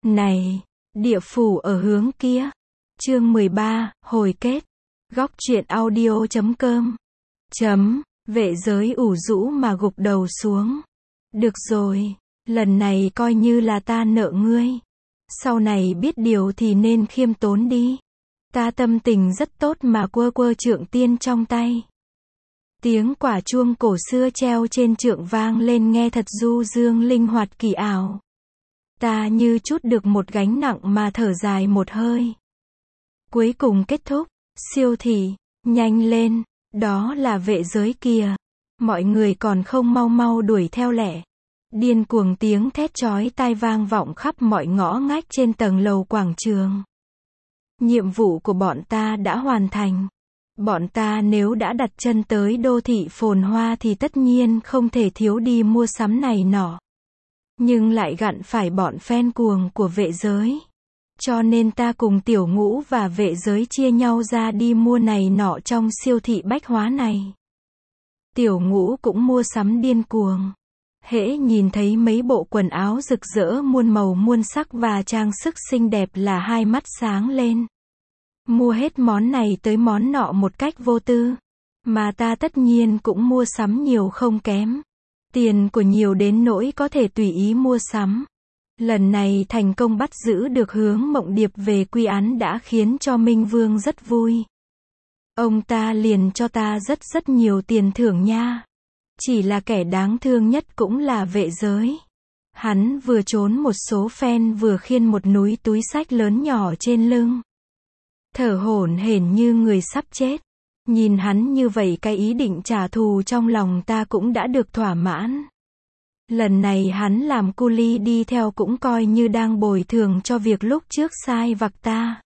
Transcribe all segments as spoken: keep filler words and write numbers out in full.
Này, địa phủ ở hướng kia. Chương mười ba, hồi kết. Góc truyện audio chấm com. Chấm, vệ giới ủ rũ mà gục đầu xuống. Được rồi, lần này coi như là ta nợ ngươi. Sau này biết điều thì nên khiêm tốn đi. Ta tâm tình rất tốt mà quơ quơ trượng tiên trong tay. Tiếng quả chuông cổ xưa treo trên trượng vang lên nghe thật du dương linh hoạt kỳ ảo. Ta như trút được một gánh nặng mà thở dài một hơi. Cuối cùng kết thúc, siêu thị, nhanh lên, đó là vệ giới kìa. Mọi người còn không mau mau đuổi theo lẹ. Điên cuồng tiếng thét chói tai vang vọng khắp mọi ngõ ngách trên tầng lầu quảng trường. Nhiệm vụ của bọn ta đã hoàn thành. Bọn ta nếu đã đặt chân tới đô thị phồn hoa thì tất nhiên không thể thiếu đi mua sắm này nọ. Nhưng lại gặn phải bọn fan cuồng của vệ giới. Cho nên ta cùng tiểu ngũ và vệ giới chia nhau ra đi mua này nọ trong siêu thị bách hóa này. Tiểu ngũ cũng mua sắm điên cuồng. Hễ nhìn thấy mấy bộ quần áo rực rỡ muôn màu muôn sắc và trang sức xinh đẹp là hai mắt sáng lên. Mua hết món này tới món nọ một cách vô tư. Mà ta tất nhiên cũng mua sắm nhiều không kém. Tiền của nhiều đến nỗi có thể tùy ý mua sắm. Lần này thành công bắt giữ được Hướng Mộng Điệp về quy án đã khiến cho Minh Vương rất vui. Ông ta liền cho ta rất rất nhiều tiền thưởng nha. Chỉ là kẻ đáng thương nhất cũng là vệ giới. Hắn vừa trốn một số fan vừa khiêng một núi túi xách lớn nhỏ trên lưng. Thở hổn hển như người sắp chết. Nhìn hắn như vậy cái ý định trả thù trong lòng ta cũng đã được thỏa mãn. Lần này hắn làm cu li đi theo cũng coi như đang bồi thường cho việc lúc trước sai vặt ta.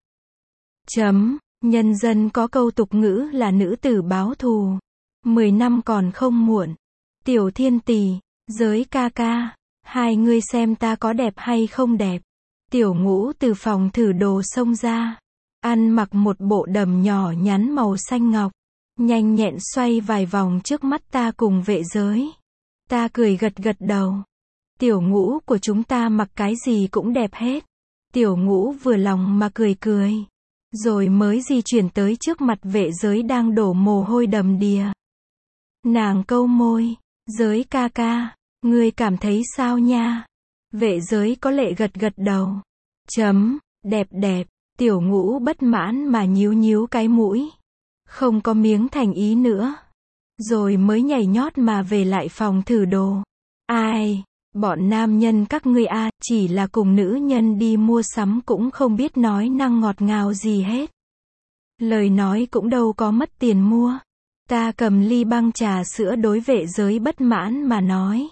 Chấm, nhân dân có câu tục ngữ là nữ tử báo thù. Mười năm còn không muộn. Tiểu Thiên Tỳ, giới ca ca, hai ngươi xem ta có đẹp hay không đẹp. Tiểu Ngũ từ phòng thử đồ xông ra. Ăn mặc một bộ đầm nhỏ nhắn màu xanh ngọc. Nhanh nhẹn xoay vài vòng trước mắt ta cùng vệ giới. Ta cười gật gật đầu. Tiểu Ngũ của chúng ta mặc cái gì cũng đẹp hết. Tiểu Ngũ vừa lòng mà cười cười. Rồi mới di chuyển tới trước mặt vệ giới đang đổ mồ hôi đầm đìa. Nàng câu môi. Giới ca ca, ngươi cảm thấy sao nha? Vệ giới có lệ gật gật đầu. Chấm, đẹp đẹp. Tiểu Ngũ bất mãn mà nhíu nhíu cái mũi. Không có miếng thành ý nữa. Rồi mới nhảy nhót mà về lại phòng thử đồ. Ai, bọn nam nhân các ngươi a, à, chỉ là cùng nữ nhân đi mua sắm cũng không biết nói năng ngọt ngào gì hết. Lời nói cũng đâu có mất tiền mua. Ta cầm ly băng trà sữa đối vệ giới bất mãn mà nói.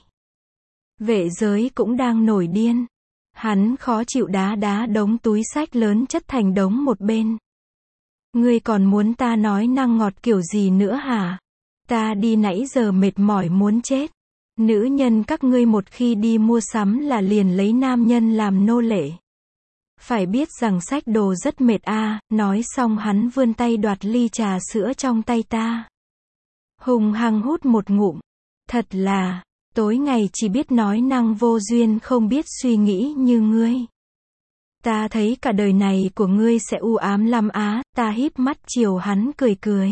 Vệ giới cũng đang nổi điên. Hắn khó chịu đá đá đống túi xách lớn chất thành đống một bên. Ngươi còn muốn ta nói năng ngọt kiểu gì nữa hả? Ta đi nãy giờ mệt mỏi muốn chết. Nữ nhân các ngươi một khi đi mua sắm là liền lấy nam nhân làm nô lệ. Phải biết rằng xách đồ rất mệt a. À. Nói xong hắn vươn tay đoạt ly trà sữa trong tay ta. Hùng hăng hút một ngụm. Thật là, tối ngày chỉ biết nói năng vô duyên không biết suy nghĩ như ngươi. Ta thấy cả đời này của ngươi sẽ u ám lắm á. Ta híp mắt chiều hắn cười cười.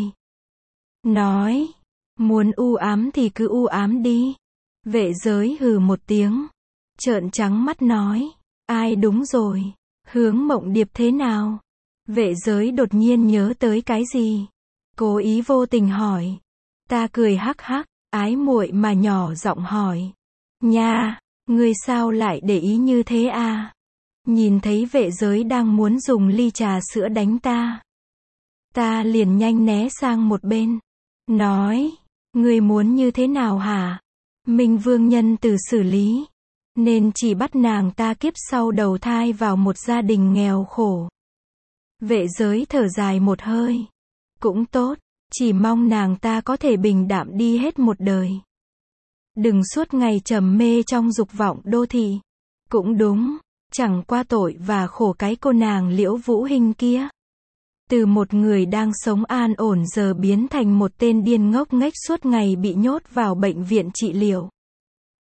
Nói, muốn u ám thì cứ u ám đi. Vệ giới hừ một tiếng. Trợn trắng mắt nói, ai đúng rồi, Hướng Mộng Điệp thế nào? Vệ giới đột nhiên nhớ tới cái gì? Cố ý vô tình hỏi. Ta cười hắc hắc, ái muội mà nhỏ giọng hỏi. Nha, ngươi sao lại để ý như thế à? Nhìn thấy vệ giới đang muốn dùng ly trà sữa đánh ta. Ta liền nhanh né sang một bên. Nói, ngươi muốn như thế nào hả? Minh Vương nhân từ xử lý. Nên chỉ bắt nàng ta kiếp sau đầu thai vào một gia đình nghèo khổ. Vệ giới thở dài một hơi. Cũng tốt. Chỉ mong nàng ta có thể bình đạm đi hết một đời. Đừng suốt ngày trầm mê trong dục vọng đô thị. Cũng đúng, chẳng qua tội và khổ cái cô nàng Liễu Vũ Hinh kia. Từ một người đang sống an ổn giờ biến thành một tên điên ngốc nghếch suốt ngày bị nhốt vào bệnh viện trị liệu.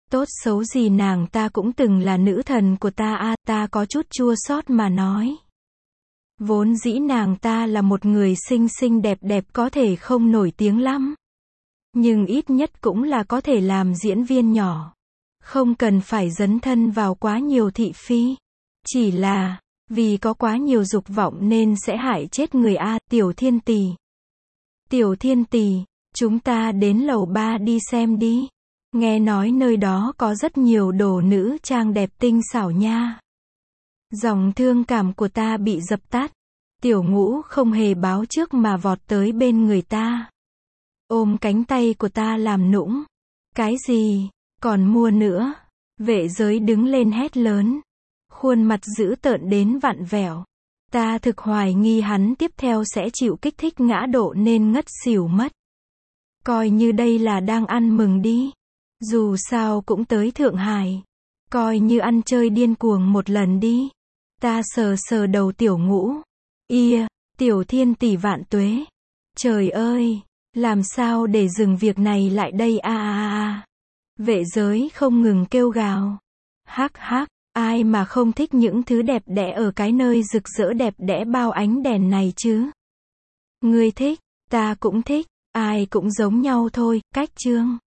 Tốt xấu gì nàng ta cũng từng là nữ thần của ta a, ta có chút chua xót mà nói. Vốn dĩ nàng ta là một người xinh xinh đẹp đẹp có thể không nổi tiếng lắm. Nhưng ít nhất cũng là có thể làm diễn viên nhỏ. Không cần phải dấn thân vào quá nhiều thị phi. Chỉ là, vì có quá nhiều dục vọng nên sẽ hại chết người a, Tiểu Thiên Tì. Tiểu Thiên Tì, chúng ta đến lầu ba đi xem đi. Nghe nói nơi đó có rất nhiều đồ nữ trang đẹp tinh xảo nha. Dòng thương cảm của ta bị dập tắt. Tiểu Ngũ không hề báo trước mà vọt tới bên người ta. Ôm cánh tay của ta làm nũng. Cái gì? Còn mua nữa? Vệ giới đứng lên hét lớn. Khuôn mặt dữ tợn đến vặn vẹo. Ta thực hoài nghi hắn tiếp theo sẽ chịu kích thích ngã độ nên ngất xỉu mất. Coi như đây là đang ăn mừng đi. Dù sao cũng tới Thượng Hải. Coi như ăn chơi điên cuồng một lần đi. Ta sờ sờ đầu Tiểu Ngũ. Ia, Tiểu Thiên Tỷ vạn tuế. Trời ơi, làm sao để dừng việc này lại đây a a a. Vệ giới không ngừng kêu gào. Hắc hắc, ai mà không thích những thứ đẹp đẽ ở cái nơi rực rỡ đẹp đẽ bao ánh đèn này chứ. Ngươi thích, ta cũng thích, ai cũng giống nhau thôi, cách chương.